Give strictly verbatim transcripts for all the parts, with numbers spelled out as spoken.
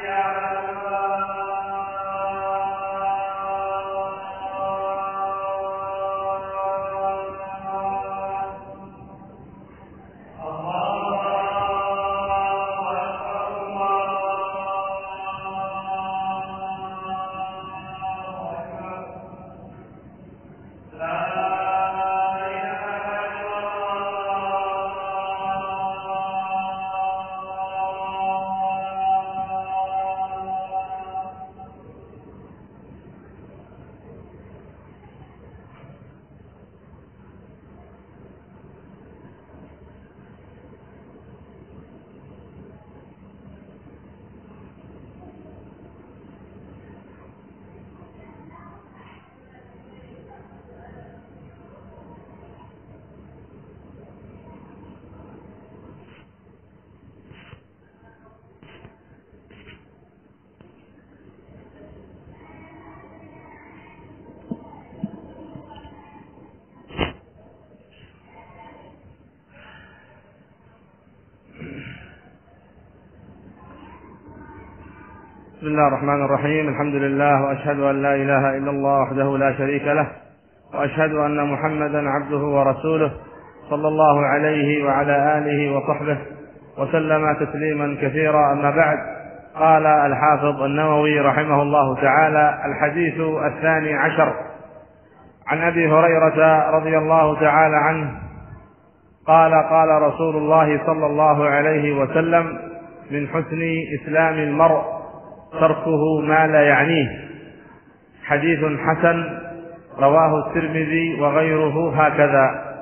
بسم الله الرحمن الرحيم. الحمد لله، وأشهد أن لا إله إلا الله وحده لا شريك له، وأشهد أن محمدا عبده ورسوله صلى الله عليه وعلى آله وصحبه وسلم تسليما كثيرا. أما بعد، قال الحافظ النووي رحمه الله تعالى: الحديث الثاني عشر عن أبي هريرة رضي الله تعالى عنه قال: قال رسول الله صلى الله عليه وسلم: من حسن إسلام المرء تركه ما لا يعنيه. حديث حسن، رواه الترمذي وغيره هكذا.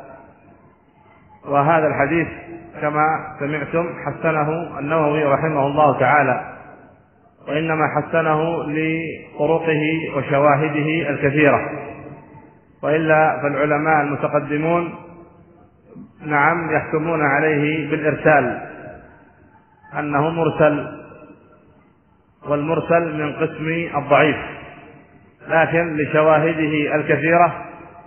وهذا الحديث كما سمعتم حسنه النووي رحمه الله تعالى، وإنما حسنه لطرقه وشواهده الكثيرة، وإلا فالعلماء المتقدمون نعم يحكمون عليه بالإرسال، أنه مرسل، والمرسل من قسم الضعيف، لكن لشواهده الكثيرة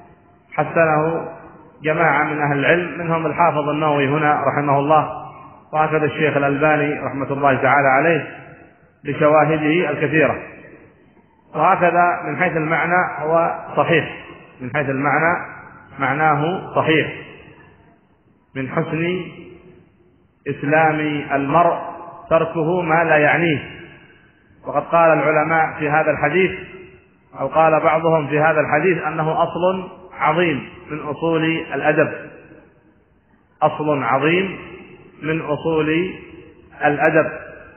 حسنه جماعة من أهل العلم، منهم الحافظ النووي هنا رحمه الله، وهكذا الشيخ الألباني رحمة الله تعالى عليه لشواهده الكثيرة. وهكذا من حيث المعنى هو صحيح، من حيث المعنى معناه صحيح. من حسن إسلام المرء تركه ما لا يعنيه. وقد قال العلماء في هذا الحديث، أو قال بعضهم في هذا الحديث، أنه أصل عظيم من أصول الأدب، أصل عظيم من أصول الأدب.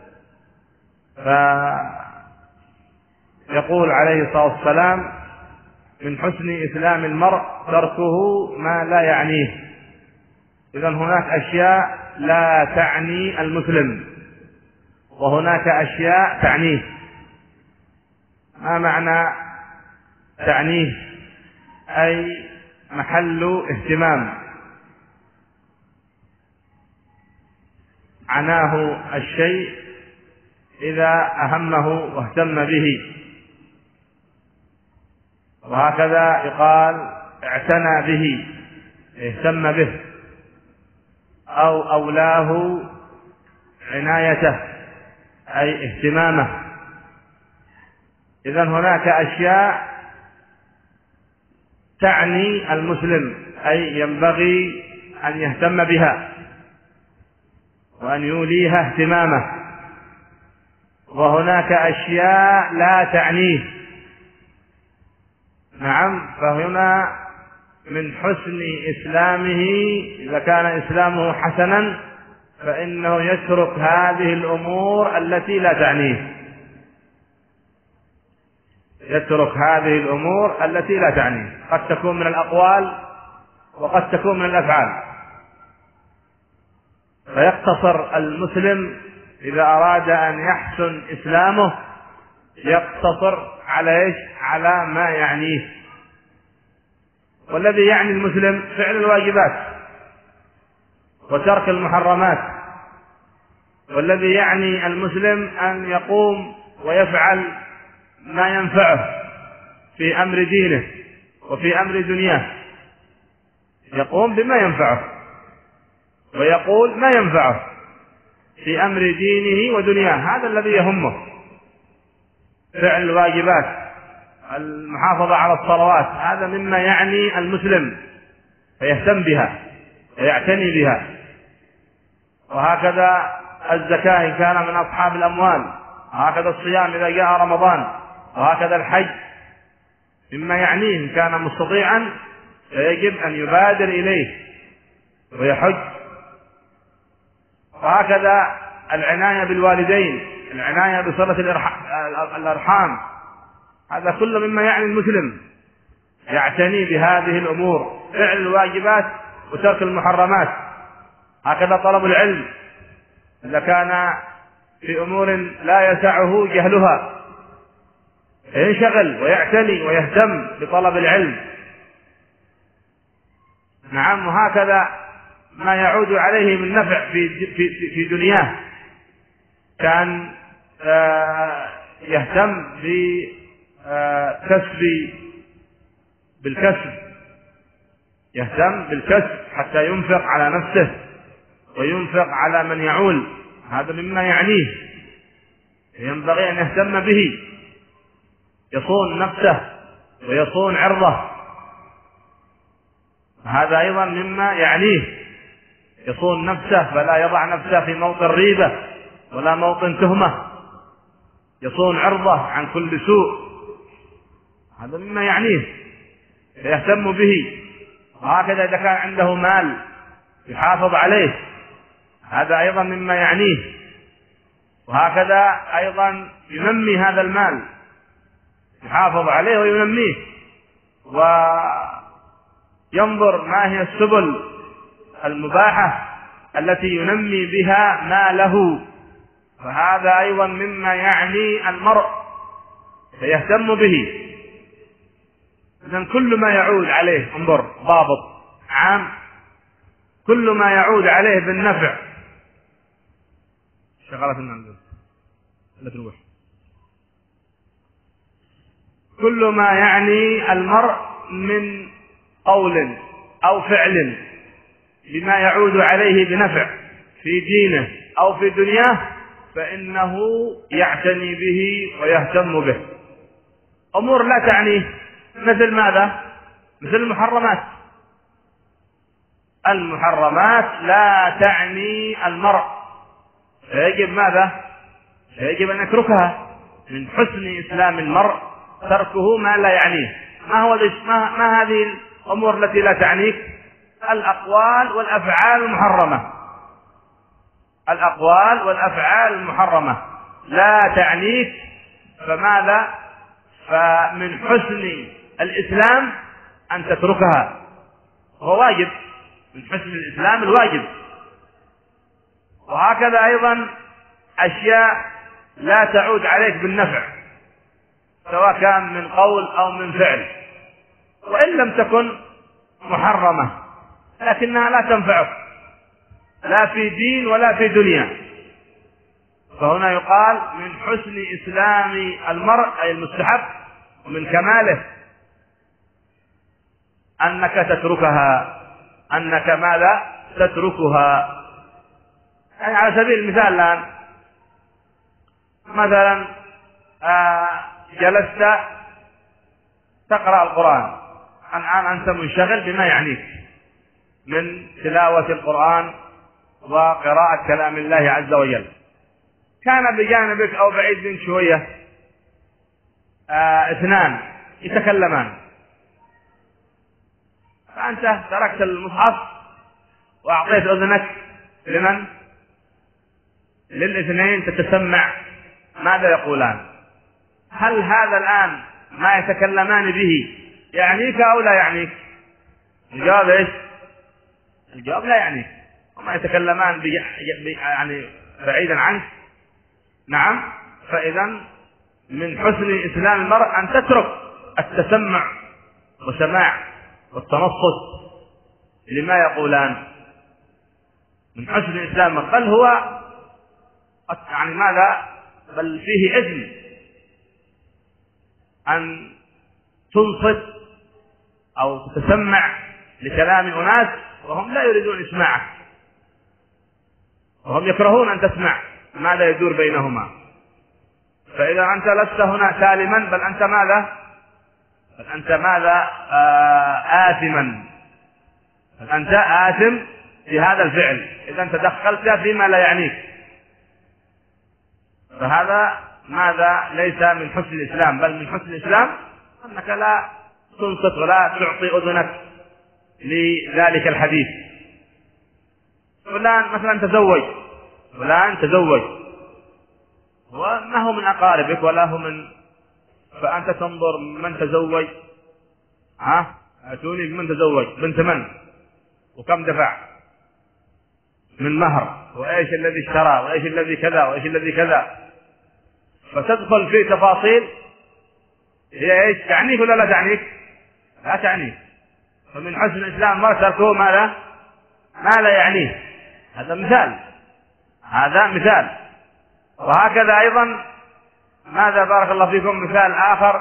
فيقول عليه الصلاة والسلام: من حسن إسلام المرء تركه ما لا يعنيه. إذن هناك أشياء لا تعني المسلم، وهناك أشياء تعنيه. ما معنى تعنيه؟ أي محل اهتمام، عناه الشيء إذا أهمه واهتم به. وهكذا يقال اعتنى به، اهتم به، أو أولاه عنايته أي اهتمامه. إذن هناك أشياء تعني المسلم، أي ينبغي أن يهتم بها وأن يوليها اهتمامه، وهناك أشياء لا تعنيه. نعم، فهنا من حسن إسلامه، إذا كان إسلامه حسنا، فإنه يترك هذه الأمور التي لا تعنيه، يترك هذه الأمور التي لا تعنيه. قد تكون من الأقوال وقد تكون من الأفعال. فيقتصر المسلم إذا أراد أن يحسن إسلامه، يقتصر على إيش؟ على ما يعنيه. والذي يعني المسلم فعل الواجبات وترك المحرمات، والذي يعني المسلم أن يقوم ويفعل ما ينفعه في أمر دينه وفي أمر دنياه، يقوم بما ينفعه ويقول ما ينفعه. في أمر دينه ودنياه، هذا الذي يهمه، فعل الواجبات، المحافظة على الصلوات، هذا مما يعني المسلم فيهتم بها ويعتني بها. وهكذا الزكاة إن كان من أصحاب الأموال، وهكذا الصيام إذا جاء رمضان، وهكذا الحج مما يعنيه إن كان مستطيعا فيجب أن يبادر إليه ويحج. وهكذا العناية بالوالدين، العناية بصلة الأرحام، هذا كله مما يعني المسلم يعتني بهذه الأمور، فعل الواجبات وترك المحرمات. هكذا طلب العلم، إذا كان في أمور لا يسعه جهلها ينشغل ويعتني ويهتم بطلب العلم. نعم. وهكذا ما يعود عليه من نفع في في في دنياه، كان يهتم بكسب بالكسب يهتم بالكسب حتى ينفق على نفسه وينفق على من يعول، هذا مما يعنيه، ينبغي أن يهتم به، يصون نفسه ويصون عرضه، هذا أيضا مما يعنيه، يصون نفسه فلا يضع نفسه في موطن ريبة ولا موطن تهمة، يصون عرضه عن كل سوء، هذا مما يعنيه يهتم به. وهكذا إذا كان عنده مال يحافظ عليه، هذا أيضا مما يعنيه، وهكذا أيضا ينمي هذا المال، يحافظ عليه وينميه، وينظر ما هي السبل المباحة التي ينمي بها ماله، فهذا أيضا مما يعني المرء فيهتم به. إذن كل ما يعود عليه، انظر ضابط عام، كل ما يعود عليه بالنفع. شغلة المنزل لا تروح. كل ما يعني المرء من قول أو فعل بما يعود عليه بنفع في دينه أو في دنياه فإنه يعتني به ويهتم به. أمور لا تعنيه، مثل ماذا؟ مثل المحرمات. المحرمات لا تعني المرء، فيجب ماذا؟ فيجب أن يتركها. من حسن إسلام المرء تركه ما لا يعنيه. ما هو ما, ما هذه الأمور التي لا تعنيك؟ الأقوال والأفعال المحرمة. الأقوال والأفعال المحرمة لا تعنيك، فماذا؟ فمن حسن الإسلام أن تتركها، هو واجب، من حسن الإسلام الواجب. وهكذا أيضا أشياء لا تعود عليك بالنفع، سواء كان من قول أو من فعل، وإن لم تكن محرمة لكنها لا تنفعك لا في دين ولا في دنيا، فهنا يقال من حسن إسلام المرء أي المستحب ومن كماله أنك تتركها، أنك ماذا؟ تتركها. يعني على سبيل المثال الآن مثلا آه جلست تقرأ القرآن، الآن أنت منشغل بما يعنيك من تلاوة القرآن وقراءة كلام الله عز وجل، كان بجانبك أو بعيد منك شوية آه اثنان يتكلمان، فأنت تركت المصحف وأعطيت أذنك لمن؟ للاثنين تتسمع ماذا يقولان. هل هذا الآن ما يتكلمان به يعنيك أو لا يعنيك؟ الجواب إيش؟ الجواب لا يعنيك، وما يتكلمان بي يعني بعيدا عنك. نعم. فإذا من حسن إسلام المرء أن تترك التسمع وسماع والتنصت لما يقولان، من حسن إسلام، بل هو يعني ماذا؟ بل فيه إثم أن تنصت أو تسمع لكلام أناس وهم لا يريدون إسماعك، وهم يكرهون أن تسمع ماذا يدور بينهما. فإذا أنت لست هنا سالما بل أنت ماذا بل أنت ماذا آه آثما، بل أنت آثم في هذا الفعل إذا أنت دخلت فيما لا يعنيك. فهذا ماذا ليس من حسن الإسلام، بل من حسن الإسلام أنك لا تنصت ولا تعطي أذنك لذلك الحديث. فلان مثلا تزوج، فلان تزوج وما هو من أقاربك ولا هو من، فأنت تنظر من تزوج، ها أتوني بمن تزوج، بنت من وكم دفع من مهر وإيش الذي اشترى وإيش الذي كذا وإيش الذي كذا، فتدخل في تفاصيل هي إيش تعنيك ولا لا تعنيك؟ لا تعنيك. فمن حسن الإسلام ما تركه ما لا ما لا يعنيه. هذا مثال، هذا مثال. وهكذا أيضا ماذا بارك الله فيكم مثال آخر،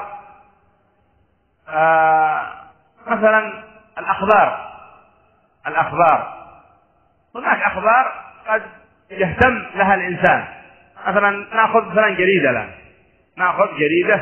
آه مثلا الأخبار. الأخبار هناك أخبار قد يهتم لها الإنسان. مثلا نأخذ مثلا جريدة الآن، نأخذ جريدة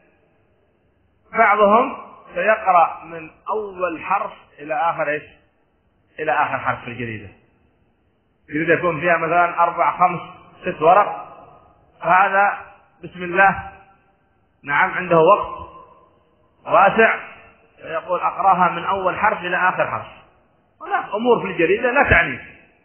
بعضهم سيقرأ من أول حرف إلى آخر إيش؟ إلى آخر حرف في الجريدة. الجريدة يكون فيها مثلا أربع خمس ست ورق، فهذا بسم الله نعم عنده وقت واسع يقول أقرأها من أول حرف إلى آخر حرف. هناك أمور في الجريدة لا تعنيك،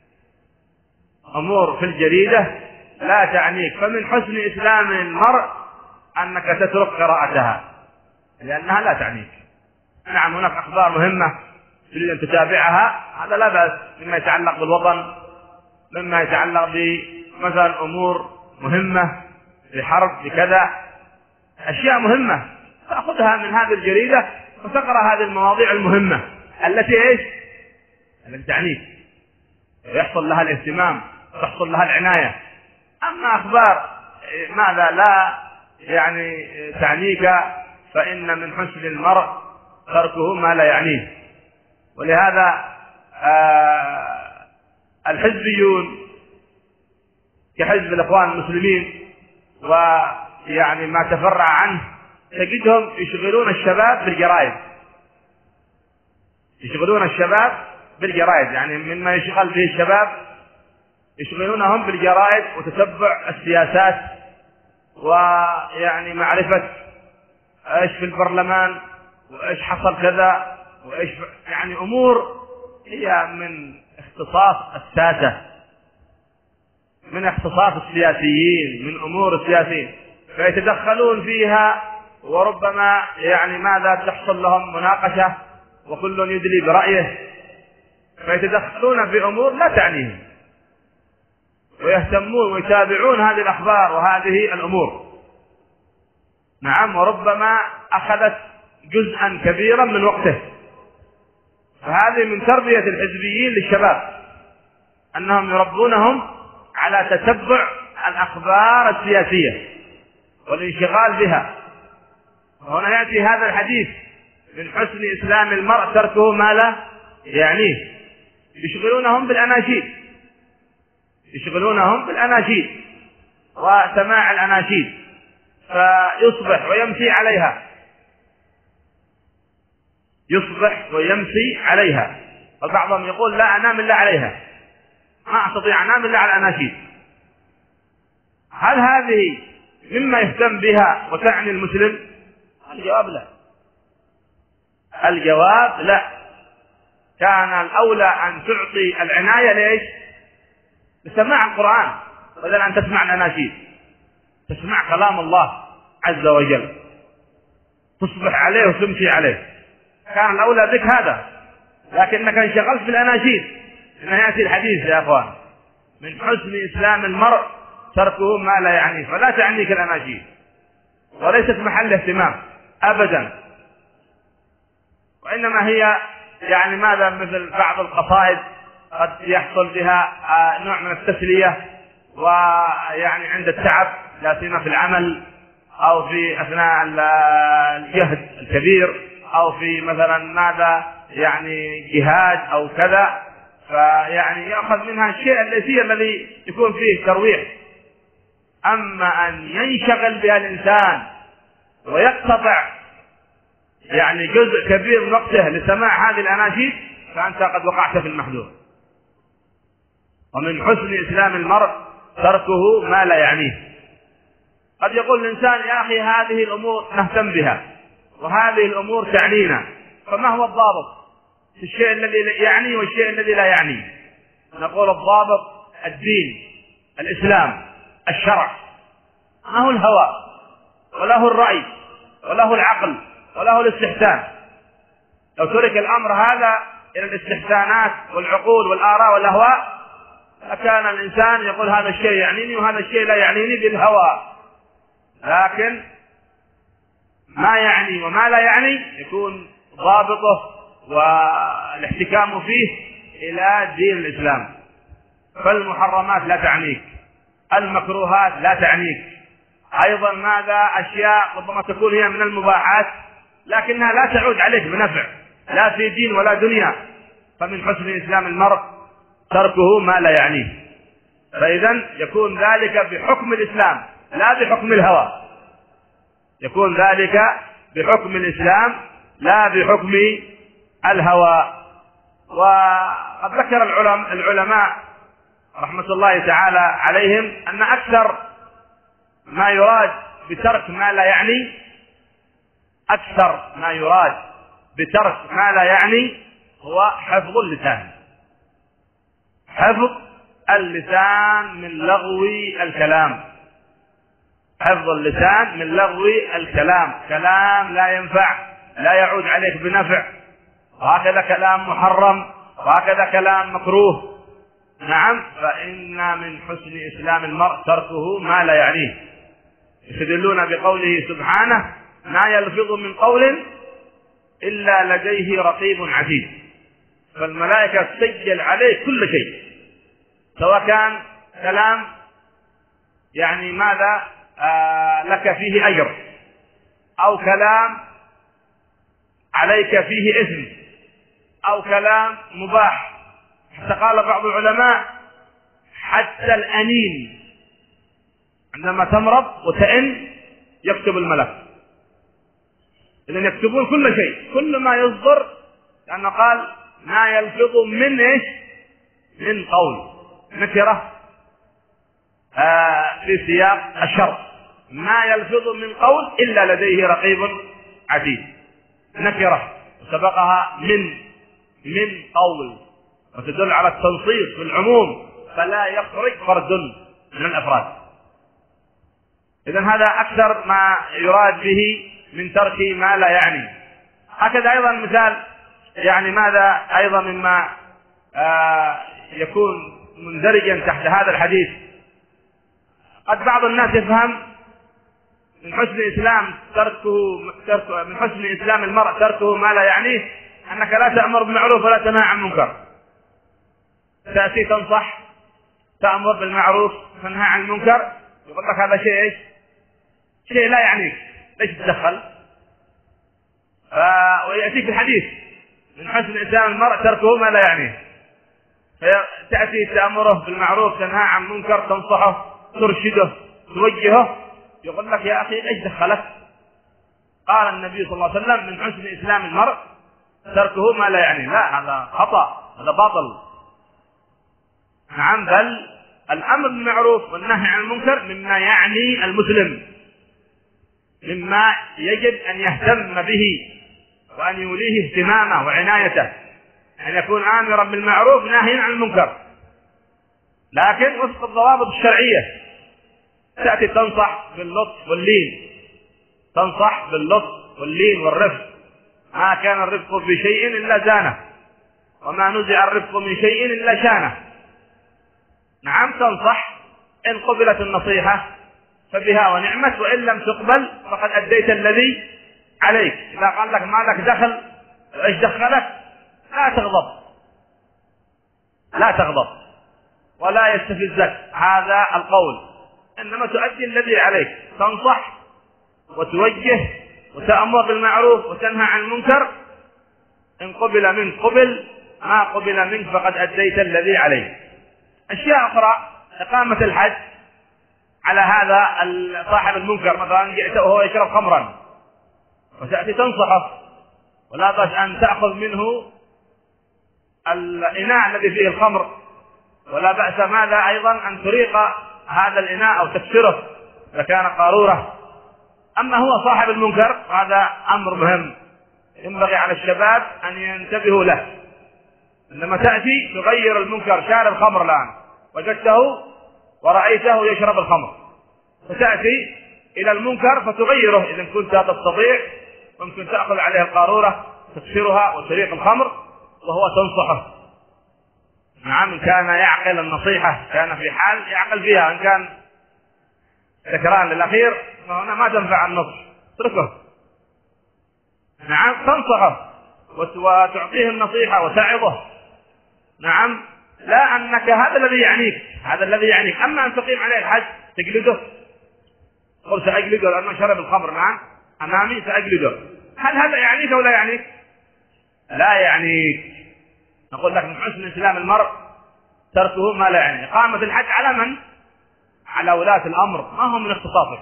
أمور في الجريدة لا تعنيك. فمن حسن إسلام المرء أنك تترك قراءتها لأنها لا تعنيك. نعم هناك أخبار مهمة تريد أن تتابعها، هذا لا بأس، مما يتعلق بالوطن، مما يتعلق بمثلا أمور مهمة بحرب بكذا، أشياء مهمة تأخذها من هذه الجريدة وتقرأ هذه المواضيع المهمة التي إيش؟ التي تعنيك ويحصل لها الاهتمام تحصل لها العناية. أما أخبار ماذا لا يعني تعنيك فإن من حسن المرء تركه ما لا يعنيه. ولهذا آه الحزبيون كحزب الإخوان المسلمين ويعني ما تفرع عنه تجدهم يشغلون الشباب بالجرائد، يشغلون الشباب بالجرائد، يعني مما يشغل به الشباب يشغلونهم بالجرائد وتتبع السياسات ويعني معرفة ايش في البرلمان وايش حصل كذا وايش يعني امور هي من اختصاص الساسة، من اختصاص السياسيين، من امور السياسيين، فيتدخلون فيها وربما يعني ماذا تحصل لهم مناقشة وكل يدلي برأيه، فيتدخلون في امور لا تعنيهم ويهتمون ويتابعون هذه الأخبار وهذه الأمور. نعم وربما أخذت جزءا كبيرا من وقته. فهذه من تربية الحزبيين للشباب أنهم يربونهم على تتبع الأخبار السياسية والانشغال بها. وهنا يأتي هذا الحديث من حسن إسلام المرء تركه ما لا يعنيه. يشغلونهم بالأناشيد، يشغلونهم بالأناشيد وسماع الأناشيد، فيصبح ويمسي عليها، يصبح ويمسي عليها. وبعضهم يقول لا أنام إلا عليها، ما أستطيع أنام إلا على الأناشيد. هل هذه مما يهتم بها وتعني المسلم؟ الجواب لا، الجواب لا. كان الأولى أن تعطي العناية ليش؟ لسماع القرآن بدل أن تسمع الأناشيد، تسمع كلام الله عز وجل، تصبح عليه وتمشي عليه. كان الأولى بك هذا، لكنك انشغلت بالأناشيد. إنه يأتي الحديث يا أخوان من حسن إسلام المرء تركه ما لا يعنيه. فلا تعنيك الأناشيد وليست محل اهتمام أبدا، وإنما هي يعني ماذا مثل بعض القصائد قد يحصل بها نوع من التسلية، ويعني عند التعب لا سيما في العمل أو في أثناء الجهد الكبير أو في مثلا ماذا يعني جهاد أو كذا، فيعني يأخذ منها الشيء اليسير الذي يكون فيه ترويح. أما أن ينشغل بها الإنسان ويقتطع يعني جزء كبير من وقته لسماع هذه الأناشيد فأنت قد وقعت في المحذور. ومن حسن إسلام المرء تركه ما لا يعنيه. قد يقول الإنسان يا أخي هذه الأمور نهتم بها وهذه الأمور تعنينا، فما هو الضابط في الشيء الذي يعني والشيء الذي لا يعني؟ نقول الضابط الدين، الإسلام، الشرع، ما هو الهوى وله الرأي وله العقل وله الاستحسان. لو ترك الأمر هذا إلى الاستحسانات والعقول والآراء والأهواء لكان الإنسان يقول هذا الشيء يعنيني وهذا الشيء لا يعنيني بالهوى. لكن ما يعني وما لا يعني يكون ضابطه والاحتكام فيه إلى دين الإسلام. فالمحرمات لا تعنيك، المكروهات لا تعنيك، أيضا ماذا أشياء ربما تكون هي من المباحات لكنها لا تعود عليك بنفع لا في دين ولا دنيا. فمن حسن إسلام المرء تركه ما لا يعنيه. فإذا يكون ذلك بحكم الإسلام لا بحكم الهوى، يكون ذلك بحكم الإسلام لا بحكم الهوى. وقد ذكر العلماء رحمة الله تعالى عليهم أن أكثر ما يراد بترك ما لا يعني أكثر ما يراد بترك ما لا يعني هو حفظ اللسان. حفظ اللسان من لغو الكلام، حفظ اللسان من لغو الكلام، كلام لا ينفع لا يعود عليك بنفع، وهكذا كلام محرم وهكذا كلام مكروه. نعم، فإن من حسن إسلام المرء تركه ما لا يعنيه. يستدلون بقوله سبحانه ما يلفظ من قول إلا لديه رقيب عتيد. فالملائكة تسجل عليه كل شيء، سواء كان كلام يعني ماذا آه لك فيه أجر أو كلام عليك فيه إثم أو كلام مباح. حتى قال بعض العلماء حتى الأنين عندما تمرض وتئن يكتب الملك، إذن يكتبون كل شيء كل ما يصدر، لأنه قال ما يلفظ من إيش من قول نكرة آه في سياق الشر، ما يلفظ من قول إلا لديه رقيب عتيد. نكرة سبقها من من قول وتدل على التنصيص في العموم فلا يخرج فرد من الأفراد. إذن هذا أكثر ما يراد به من ترك ما لا يعني. هكذا أيضا مثال يعني ماذا أيضا مما آه يكون مندرجا تحت هذا الحديث. قد بعض الناس يفهم من حسن إسلام تركه تركه من حسن إسلام المرء تركه ما لا يعنيه أنك لا تأمر بالمعروف ولا تنهى عن المنكر. تأتي تنصح تأمر بالمعروف تنهى عن المنكر، يقول لك هذا شيء إيش؟ شيء لا يعنيك، ليش تدخل؟ آه ويأتيك الحديث من حسن إسلام المرء تركه ما لا يعنيه. تأتي تأمره بالمعروف تنهى عن المنكر، تنصحه ترشده توجهه، يقول لك يا أخي إيش دخلك؟ قال النبي صلى الله عليه وسلم من حسن إسلام المرء تركه ما لا يعنيه. لا، هذا خطأ، هذا باطل. نعم، بل الأمر بالمعروف والنهي عن المنكر مما يعني المسلم، مما يجب أن يهتم به وأن يوليه اهتمامه وعنايته، أن يكون آمرا بالمعروف ناهيا عن المنكر، لكن وفق الضوابط الشرعية. تأتي تنصح باللطف واللين، تنصح باللطف واللين والرفق. ما كان الرفق في شيء إلا زانه، وما نزع الرفق من شيء إلا شانه. نعم، تنصح، إن قبلت النصيحة فبها ونعمت، وإن لم تقبل فقد أديت الذي عليك. إذا قال لك ما لك دخل إيش دخلك؟ لا تغضب، لا تغضب ولا يستفزك هذا القول، إنما تؤدي الذي عليك، تنصح وتوجه وتأمر بالمعروف وتنهى عن المنكر. إن قبل من قبل ما قبل منك فقد أديت الذي عليك. أشياء أخرى إقامة الحد على هذا صاحب المنكر، مثلا جئته وهو يشرب خمرا وتأتي تنصحه، ولا بأس أن تأخذ منه الإناء الذي فيه الخمر، ولا بأس ماذا أيضا أن تريق هذا الإناء أو تكسره إذا كان قارورة. أما هو صاحب المنكر هذا أمر مهم ينبغي على الشباب أن ينتبهوا له. عندما تأتي تغير المنكر، شارب خمر الآن وجدته ورأيته يشرب الخمر، فتأتي إلى المنكر فتغيره إذا كنت تستطيع، ممكن تأخذ عليه القارورة تكسرها وتريق الخمر وهو تنصحه. نعم، إن كان يعقل النصيحة كان في حال يعقل فيها، إن كان ذكران للأخير فهنا ما تنفع النصح، اتركه. نعم، تنصحه وتعطيه النصيحة وتعظه. نعم، لا أنك هذا الذي يعنيك، هذا الذي يعنيك. أما أن تقيم عليه الحد تجلده، قل سأجلده لأنه شرب الخمر نعم أمامي سأجلده، هل هذا يعنيك أو لا يعنيك؟ لا يعنيك. نقول لك من حسن إسلام المرء تركه ما لا يعني. إقامة الحد على من؟ على ولاة الأمر، ما هو من اختصاصك،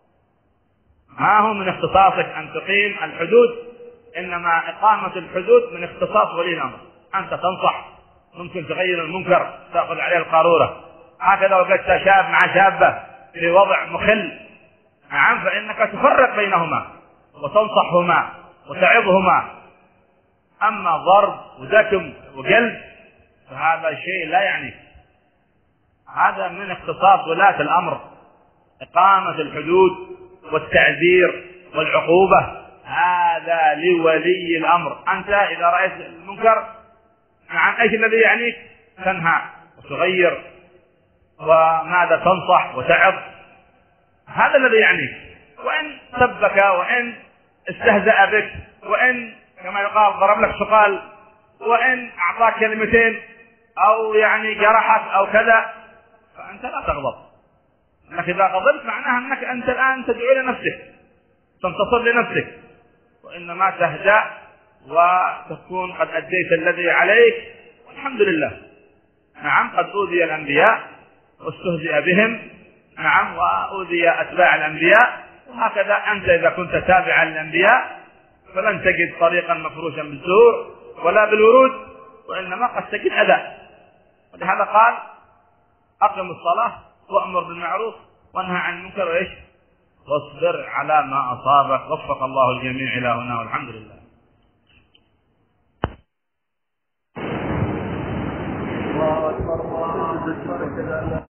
ما هو من اختصاصك أن تقيم الحدود، إنما إقامة الحدود من اختصاص ولي الأمر. أنت تنصح، ممكن تغير المنكر تأخذ عليه القارورة. هكذا وجدت شاب مع شابة في وضع مخل، نعم، فإنك تفرق بينهما وتنصحهما وتعظهما. أما ضرب ودكم وجلد فهذا شيء لا يعني، هذا من اختصاص ولاة الأمر. إقامة الحدود والتعذير والعقوبة هذا لولي الأمر. أنت إذا رأيت المنكر نعم ايش الذي يعنيك؟ تنهى وتغير وماذا تنصح وتعظ، هذا الذي يعنيك. وإن سبك وإن استهزأ بك وإن كما يقال ضرب لك سقال وإن أعطاك كلمتين أو يعني جرحك أو كذا فأنت لا تغضب، لكن إذا غضبت معناها أنك أنت الآن تدعو لنفسك، تنتصر لنفسك، وإنما تهدأ وتكون قد أديت الذي عليك والحمد لله. نعم، قد أوذي الأنبياء واستهزئ بهم، نعم، وأوذي أتباع الأنبياء، وهكذا أنت إذا كنت تابعا للأنبياء فلن تجد طريقا مفروشا بالزور ولا بالورود، وإنما قد تجد أذى. ولهذا قال أقم الصلاة وأمر بالمعروف وانهى عن المنكر وإيش واصبر على ما أصابك. وفق الله الجميع إلى هنا والحمد لله. الله أكبر الله أكبر.